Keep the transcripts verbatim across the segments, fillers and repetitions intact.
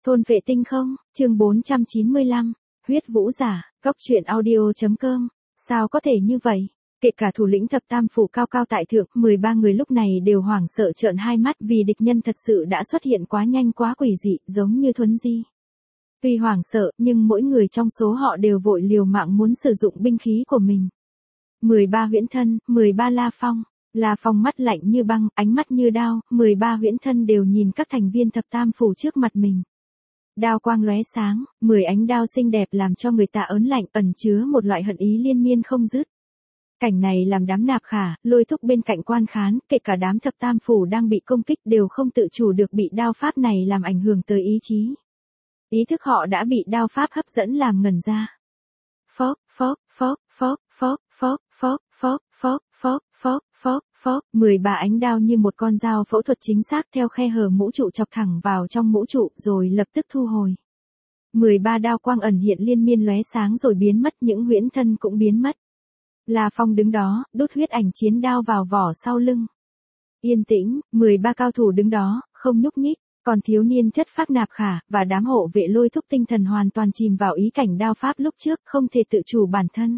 Thôn vệ tinh không, chương bốn trăm chín mươi lăm, huyết vũ giả, góc truyện audio.com, sao có thể như vậy? Kể cả thủ lĩnh thập tam phủ cao cao tại thượng, mười ba người lúc này đều hoảng sợ trợn hai mắt vì địch nhân thật sự đã xuất hiện quá nhanh quá quỷ dị, giống như thuấn di. Tuy hoảng sợ, nhưng mỗi người trong số họ đều vội liều mạng muốn sử dụng binh khí của mình. mười ba huyễn thân, mười ba La Phong. La Phong mắt lạnh như băng, ánh mắt như đao, mười ba huyễn thân đều nhìn các thành viên thập tam phủ trước mặt mình. Đao quang lóe sáng, mười ánh đao xinh đẹp làm cho người ta ớn lạnh, ẩn chứa một loại hận ý liên miên không dứt. Cảnh này làm đám Nạp Khả, Lôi Thúc bên cạnh quan khán, kể cả đám thập tam phủ đang bị công kích đều không tự chủ được bị đao pháp này làm ảnh hưởng tới ý chí. Ý thức họ đã bị đao pháp hấp dẫn làm ngẩn ra. Phốc, phốc, phốc, phốc, phốc, phốc, phốc, phốc, phốc, phốc, phốc, phốc, phốc, mười ba ánh đao như một con dao phẫu thuật chính xác theo khe hở mũ trụ chọc thẳng vào trong mũ trụ rồi lập tức thu hồi. mười ba đao quang ẩn hiện liên miên lóe sáng rồi biến mất, những huyễn thân cũng biến mất. La Phong đứng đó, đút huyết ảnh chiến đao vào vỏ sau lưng. Yên tĩnh, mười ba cao thủ đứng đó, không nhúc nhích, còn thiếu niên chất phác Nạp Khả, và đám hộ vệ Lôi Thúc tinh thần hoàn toàn chìm vào ý cảnh đao pháp lúc trước, không thể tự chủ bản thân.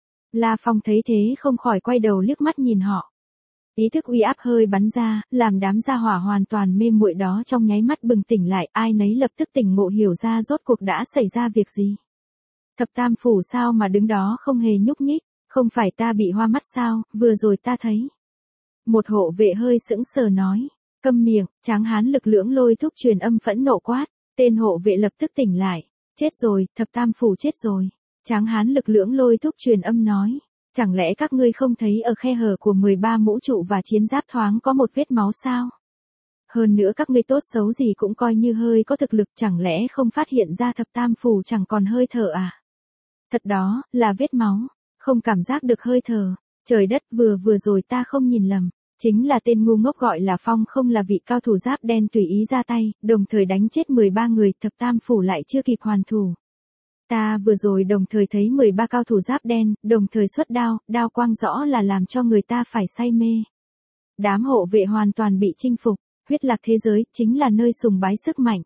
La Phong thấy thế không khỏi quay đầu liếc mắt nhìn họ. Ý thức uy áp hơi bắn ra, làm đám gia hỏa hoàn toàn mê muội đó trong nháy mắt bừng tỉnh lại, ai nấy lập tức tỉnh ngộ hiểu ra rốt cuộc đã xảy ra việc gì. Thập tam phủ sao mà đứng đó không hề nhúc nhích, không phải ta bị hoa mắt sao, vừa rồi ta thấy. Một hộ vệ hơi sững sờ nói, câm miệng, tráng hán lực lưỡng Lôi Thúc truyền âm phẫn nộ quát, tên hộ vệ lập tức tỉnh lại, chết rồi, thập tam phủ chết rồi. Tráng hán lực lưỡng Lôi Thúc truyền âm nói, chẳng lẽ các ngươi không thấy ở khe hở của mười ba mũ trụ và chiến giáp thoáng có một vết máu sao? Hơn nữa các ngươi tốt xấu gì cũng coi như hơi có thực lực, chẳng lẽ không phát hiện ra thập tam phủ chẳng còn hơi thở à? Thật đó, là vết máu, không cảm giác được hơi thở. Trời đất, vừa vừa rồi ta không nhìn lầm, chính là tên ngu ngốc gọi là Phong không là vị cao thủ giáp đen tùy ý ra tay, đồng thời đánh chết mười ba người, thập tam phủ lại chưa kịp hoàn thủ. Ta vừa rồi đồng thời thấy mười ba cao thủ giáp đen, đồng thời xuất đao, đao quang rõ là làm cho người ta phải say mê. Đám hộ vệ hoàn toàn bị chinh phục, huyết lạc thế giới, chính là nơi sùng bái sức mạnh.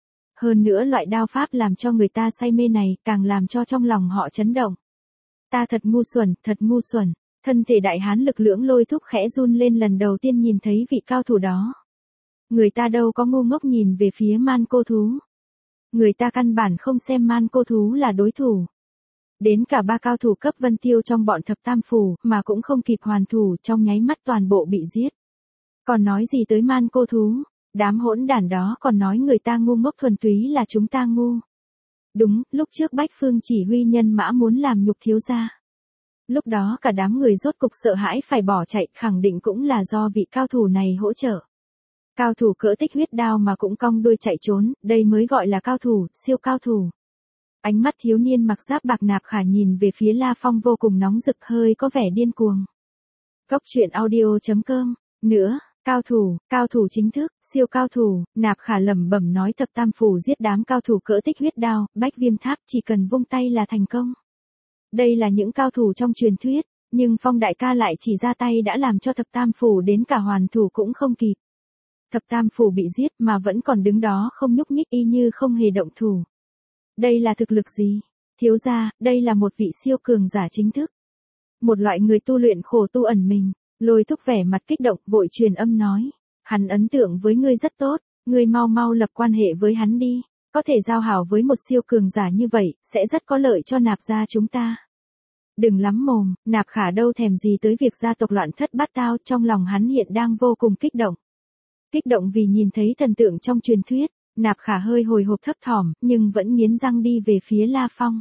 Hơn nữa loại đao pháp làm cho người ta say mê này, càng làm cho trong lòng họ chấn động. Ta thật ngu xuẩn, thật ngu xuẩn, thân thể đại hán lực lưỡng Lôi Thúc khẽ run lên lần đầu tiên nhìn thấy vị cao thủ đó. Người ta đâu có ngu ngốc nhìn về phía man cô thú. Người ta căn bản không xem man cô thú là đối thủ. Đến cả ba cao thủ cấp Vân Tiêu trong bọn thập tam phủ mà cũng không kịp hoàn thủ, trong nháy mắt toàn bộ bị giết. Còn nói gì tới man cô thú, đám hỗn đản đó còn nói người ta ngu ngốc thuần túy là chúng ta ngu. Đúng, lúc trước Bách Phương chỉ huy nhân mã muốn làm nhục thiếu gia. Lúc đó cả đám người rốt cục sợ hãi phải bỏ chạy, khẳng định cũng là do vị cao thủ này hỗ trợ. Cao thủ cỡ Tích Huyết Đao mà cũng cong đuôi chạy trốn, đây mới gọi là cao thủ, siêu cao thủ. Ánh mắt thiếu niên mặc giáp bạc Nạp Khả nhìn về phía La Phong vô cùng nóng rực, hơi có vẻ điên cuồng. Góc truyện audio.com, nữa, cao thủ, cao thủ chính thức, siêu cao thủ, Nạp Khả lẩm bẩm nói thập tam phủ giết đám cao thủ cỡ Tích Huyết Đao, Bách Viêm Tháp chỉ cần vung tay là thành công. Đây là những cao thủ trong truyền thuyết, nhưng Phong đại ca lại chỉ ra tay đã làm cho thập tam phủ đến cả hoàn thủ cũng không kịp. Thập tam phủ bị giết mà vẫn còn đứng đó không nhúc nhích y như không hề động thủ. Đây là thực lực gì? Thiếu gia, đây là một vị siêu cường giả chính thức. Một loại người tu luyện khổ tu ẩn mình. Lôi Thúc vẻ mặt kích động vội truyền âm nói. Hắn ấn tượng với ngươi rất tốt, ngươi mau mau lập quan hệ với hắn đi. Có thể giao hảo với một siêu cường giả như vậy, sẽ rất có lợi cho Nạp gia chúng ta. Đừng lắm mồm, Nạp Khả đâu thèm gì tới việc gia tộc loạn thất bát tao, trong lòng hắn hiện đang vô cùng kích động. Kích động vì nhìn thấy thần tượng trong truyền thuyết, Nạp Khả hơi hồi hộp thấp thỏm, nhưng vẫn nghiến răng đi về phía La Phong.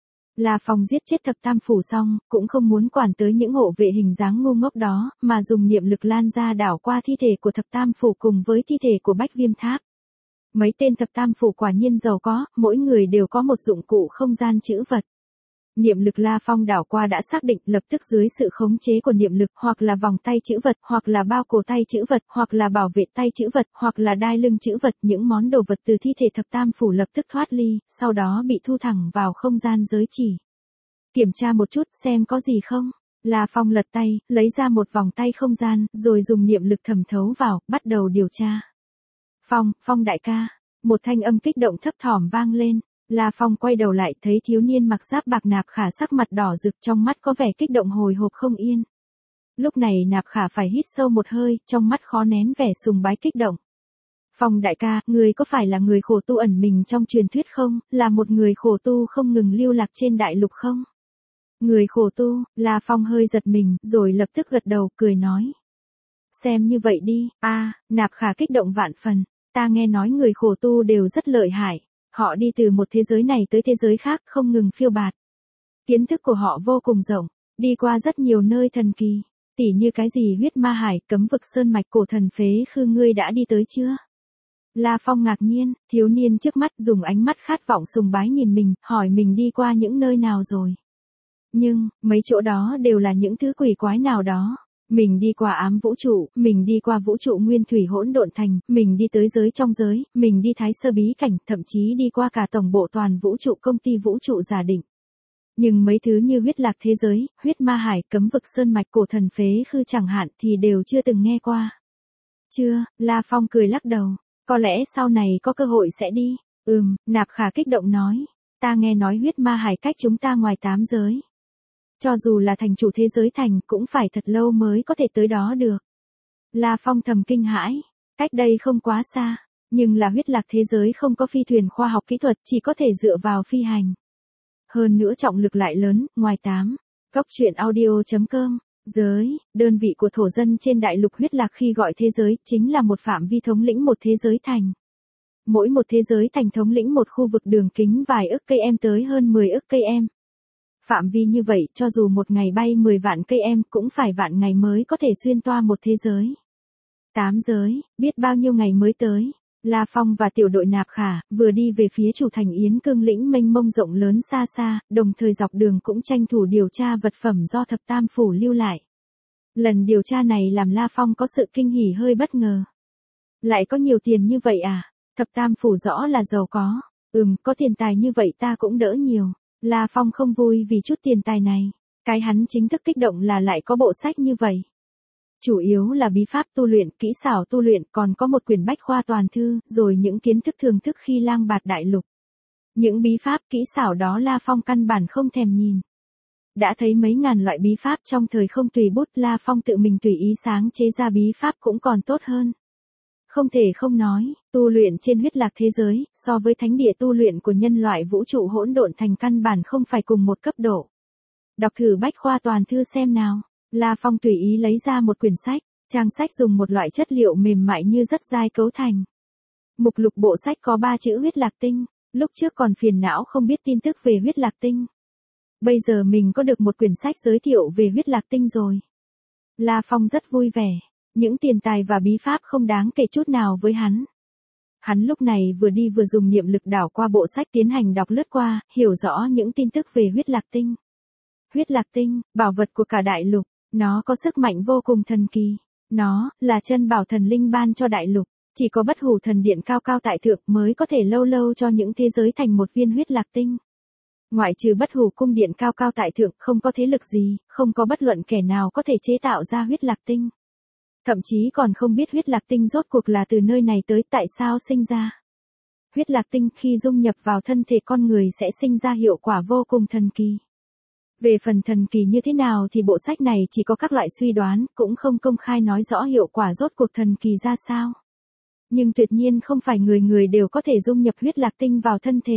La Phong giết chết thập tam phủ xong, cũng không muốn quản tới những hộ vệ hình dáng ngu ngốc đó, mà dùng niệm lực lan ra đảo qua thi thể của thập tam phủ cùng với thi thể của Bách Viêm Tháp. Mấy tên thập tam phủ quả nhiên giàu có, mỗi người đều có một dụng cụ không gian trữ vật. Niệm lực La Phong đảo qua đã xác định, lập tức dưới sự khống chế của niệm lực, hoặc là vòng tay trữ vật, hoặc là bao cổ tay trữ vật, hoặc là bảo vệ tay trữ vật, hoặc là đai lưng trữ vật, những món đồ vật từ thi thể thập tam phủ lập tức thoát ly, sau đó bị thu thẳng vào không gian giới chỉ. Kiểm tra một chút xem có gì không. La Phong lật tay, lấy ra một vòng tay không gian, rồi dùng niệm lực thẩm thấu vào, bắt đầu điều tra. Phong, Phong đại ca, Một thanh âm kích động thấp thỏm vang lên. La Phong quay đầu lại thấy thiếu niên mặc giáp bạc Nạp Khả sắc mặt đỏ rực, trong mắt có vẻ kích động hồi hộp không yên. Lúc này Nạp Khả phải hít sâu một hơi, trong mắt khó nén vẻ sùng bái kích động. Phong đại ca, người có phải là người khổ tu ẩn mình trong truyền thuyết không, là một người khổ tu không ngừng lưu lạc trên đại lục không? Người khổ tu, La Phong hơi giật mình, rồi lập tức gật đầu, cười nói. Xem như vậy đi, a à, Nạp Khả kích động vạn phần, ta nghe nói người khổ tu đều rất lợi hại, họ đi từ một thế giới này tới thế giới khác không ngừng phiêu bạt. Kiến thức của họ vô cùng rộng, đi qua rất nhiều nơi thần kỳ, tỉ như cái gì huyết ma hải, cấm vực sơn mạch, cổ thần phế khư, ngươi đã đi tới chưa? La Phong ngạc nhiên, thiếu niên trước mắt dùng ánh mắt khát vọng sùng bái nhìn mình, hỏi mình đi qua những nơi nào rồi. Nhưng, mấy chỗ đó đều là những thứ quỷ quái nào đó. Mình đi qua ám vũ trụ, mình đi qua vũ trụ nguyên thủy hỗn độn thành, mình đi tới giới trong giới, mình đi thái sơ bí cảnh, thậm chí đi qua cả tổng bộ toàn vũ trụ công ty vũ trụ giả định. Nhưng mấy thứ như huyết lạc thế giới, huyết ma hải, cấm vực sơn mạch, cổ thần phế khư chẳng hạn thì đều chưa từng nghe qua. Chưa, La Phong cười lắc đầu, có lẽ sau này có cơ hội sẽ đi. Ừm, Nạp Khả kích động nói, ta nghe nói huyết ma hải cách chúng ta ngoài tám giới. Cho dù là thành chủ thế giới thành cũng phải thật lâu mới có thể tới đó được. La Phong thầm kinh hãi, cách đây không quá xa, nhưng là huyết lạc thế giới không có phi thuyền khoa học kỹ thuật, chỉ có thể dựa vào phi hành. Hơn nữa trọng lực lại lớn, ngoài tám. Góc truyện audio chấm com, giới, đơn vị của thổ dân trên đại lục huyết lạc khi gọi thế giới, chính là một phạm vi thống lĩnh một thế giới thành. Mỗi một thế giới thành thống lĩnh một khu vực đường kính vài ức cây em tới hơn mười ức cây em. Phạm vi như vậy, cho dù một ngày bay mười vạn cây em cũng phải vạn ngày mới có thể xuyên toa một thế giới. Tám giới, biết bao nhiêu ngày mới tới. La Phong và tiểu đội Nạp Khả vừa đi về phía chủ thành Yến Cương lĩnh mênh mông rộng lớn xa xa, đồng thời dọc đường cũng tranh thủ điều tra vật phẩm do Thập Tam Phủ lưu lại. Lần điều tra này làm La Phong có sự kinh hỉ hơi bất ngờ. Lại có nhiều tiền như vậy à? Thập Tam Phủ rõ là giàu có. Ừm, có tiền tài như vậy ta cũng đỡ nhiều. La Phong không vui vì chút tiền tài này. Cái hắn chính thức kích động là lại có bộ sách như vậy. Chủ yếu là bí pháp tu luyện, kỹ xảo tu luyện, còn có một quyển bách khoa toàn thư, rồi những kiến thức thường thức khi lang bạt đại lục. Những bí pháp kỹ xảo đó La Phong căn bản không thèm nhìn. Đã thấy mấy ngàn loại bí pháp trong thời không tùy bút, La Phong tự mình tùy ý sáng chế ra bí pháp cũng còn tốt hơn. Không thể không nói, tu luyện trên huyết lạc thế giới, so với thánh địa tu luyện của nhân loại vũ trụ hỗn độn thành căn bản không phải cùng một cấp độ. Đọc thử bách khoa toàn thư xem nào. La Phong tùy ý lấy ra một quyển sách, trang sách dùng một loại chất liệu mềm mại như rất dai cấu thành. Mục lục bộ sách có ba chữ huyết lạc tinh, lúc trước còn phiền não không biết tin tức về huyết lạc tinh. Bây giờ mình có được một quyển sách giới thiệu về huyết lạc tinh rồi. La Phong rất vui vẻ, những tiền tài và bí pháp không đáng kể chút nào với hắn. Hắn lúc này vừa đi vừa dùng niệm lực đảo qua bộ sách tiến hành đọc lướt qua, hiểu rõ những tin tức về huyết lạc tinh. Huyết lạc tinh, bảo vật của cả đại lục. Nó có sức mạnh vô cùng thần kỳ. Nó là chân bảo thần linh ban cho đại lục. Chỉ có bất hủ thần điện cao cao tại thượng mới có thể lâu lâu cho những thế giới thành một viên huyết lạc tinh. Ngoại trừ bất hủ cung điện cao cao tại thượng, không có thế lực gì, không có bất luận kẻ nào có thể chế tạo ra huyết lạc tinh. Thậm chí còn không biết huyết lạc tinh rốt cuộc là từ nơi này tới, tại sao sinh ra. Huyết lạc tinh khi dung nhập vào thân thể con người sẽ sinh ra hiệu quả vô cùng thần kỳ. Về phần thần kỳ như thế nào thì bộ sách này chỉ có các loại suy đoán, cũng không công khai nói rõ hiệu quả rốt cuộc thần kỳ ra sao. Nhưng tuyệt nhiên không phải người người đều có thể dung nhập huyết lạc tinh vào thân thể.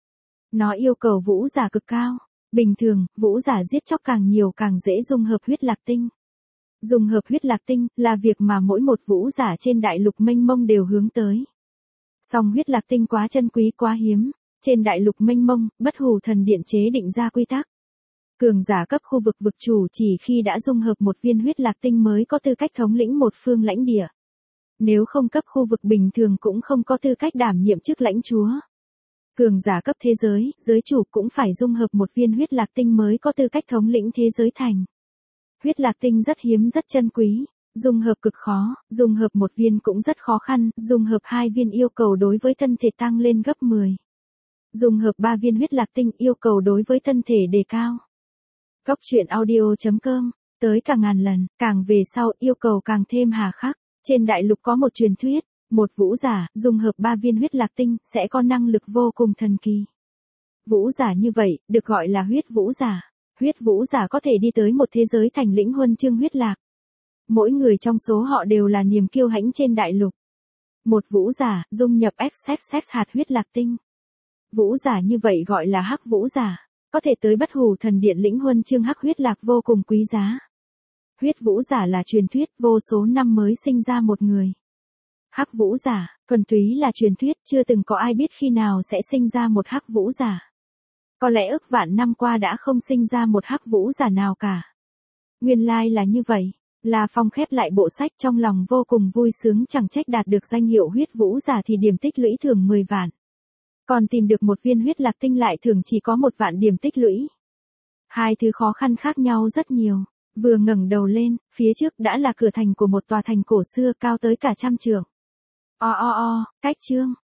Nó yêu cầu vũ giả cực cao. Bình thường, vũ giả giết chóc càng nhiều càng dễ dung hợp huyết lạc tinh. Dung hợp huyết lạc tinh là việc mà mỗi một vũ giả trên đại lục mênh mông đều hướng tới. Song huyết lạc tinh quá chân quý quá hiếm. Trên đại lục mênh mông, bất hủ thần điện chế định ra quy tắc. Cường giả cấp khu vực vực chủ chỉ khi đã dung hợp một viên huyết lạc tinh mới có tư cách thống lĩnh một phương lãnh địa. Nếu không cấp khu vực bình thường cũng không có tư cách đảm nhiệm chức lãnh chúa. Cường giả cấp thế giới, giới chủ cũng phải dung hợp một viên huyết lạc tinh mới có tư cách thống lĩnh thế giới thành. Huyết lạc tinh rất hiếm rất chân quý, dung hợp cực khó, dung hợp một viên cũng rất khó khăn, dung hợp hai viên yêu cầu đối với thân thể tăng lên gấp mười. Dung hợp ba viên huyết lạc tinh yêu cầu đối với thân thể đề cao. Góc truyện audio chấm com, tới cả ngàn lần, càng về sau yêu cầu càng thêm hà khắc. Trên đại lục có một truyền thuyết, Một vũ giả, dung hợp ba viên huyết lạc tinh, sẽ có năng lực vô cùng thần kỳ. Vũ giả như vậy, được gọi là huyết vũ giả. Huyết vũ giả có thể đi tới một thế giới thành lĩnh huân chương huyết lạc. Mỗi người trong số họ đều là niềm kiêu hãnh trên đại lục. Một vũ giả, dung nhập xx hạt huyết lạc tinh. Vũ giả như vậy gọi là hắc vũ giả. Có thể tới Bất Hủ Thần Điện lĩnh huân chương hắc huyết lạc vô cùng quý giá. Huyết vũ giả là truyền thuyết, vô số năm mới sinh ra một người. Hắc vũ giả, thuần túy là truyền thuyết, chưa từng có ai biết khi nào sẽ sinh ra một hắc vũ giả. Có lẽ ức vạn năm qua đã không sinh ra một hắc vũ giả nào cả. Nguyên lai là như vậy. La Phong khép lại bộ sách trong lòng vô cùng vui sướng, chẳng trách đạt được danh hiệu huyết vũ giả thì điểm tích lũy thường mười vạn. Còn tìm được một viên huyết lạc tinh lại thường chỉ có một vạn điểm tích lũy. Hai thứ khó khăn khác nhau rất nhiều. Vừa ngẩng đầu lên, phía trước đã là cửa thành của một tòa thành cổ xưa cao tới cả trăm trượng. O o o, cách chương.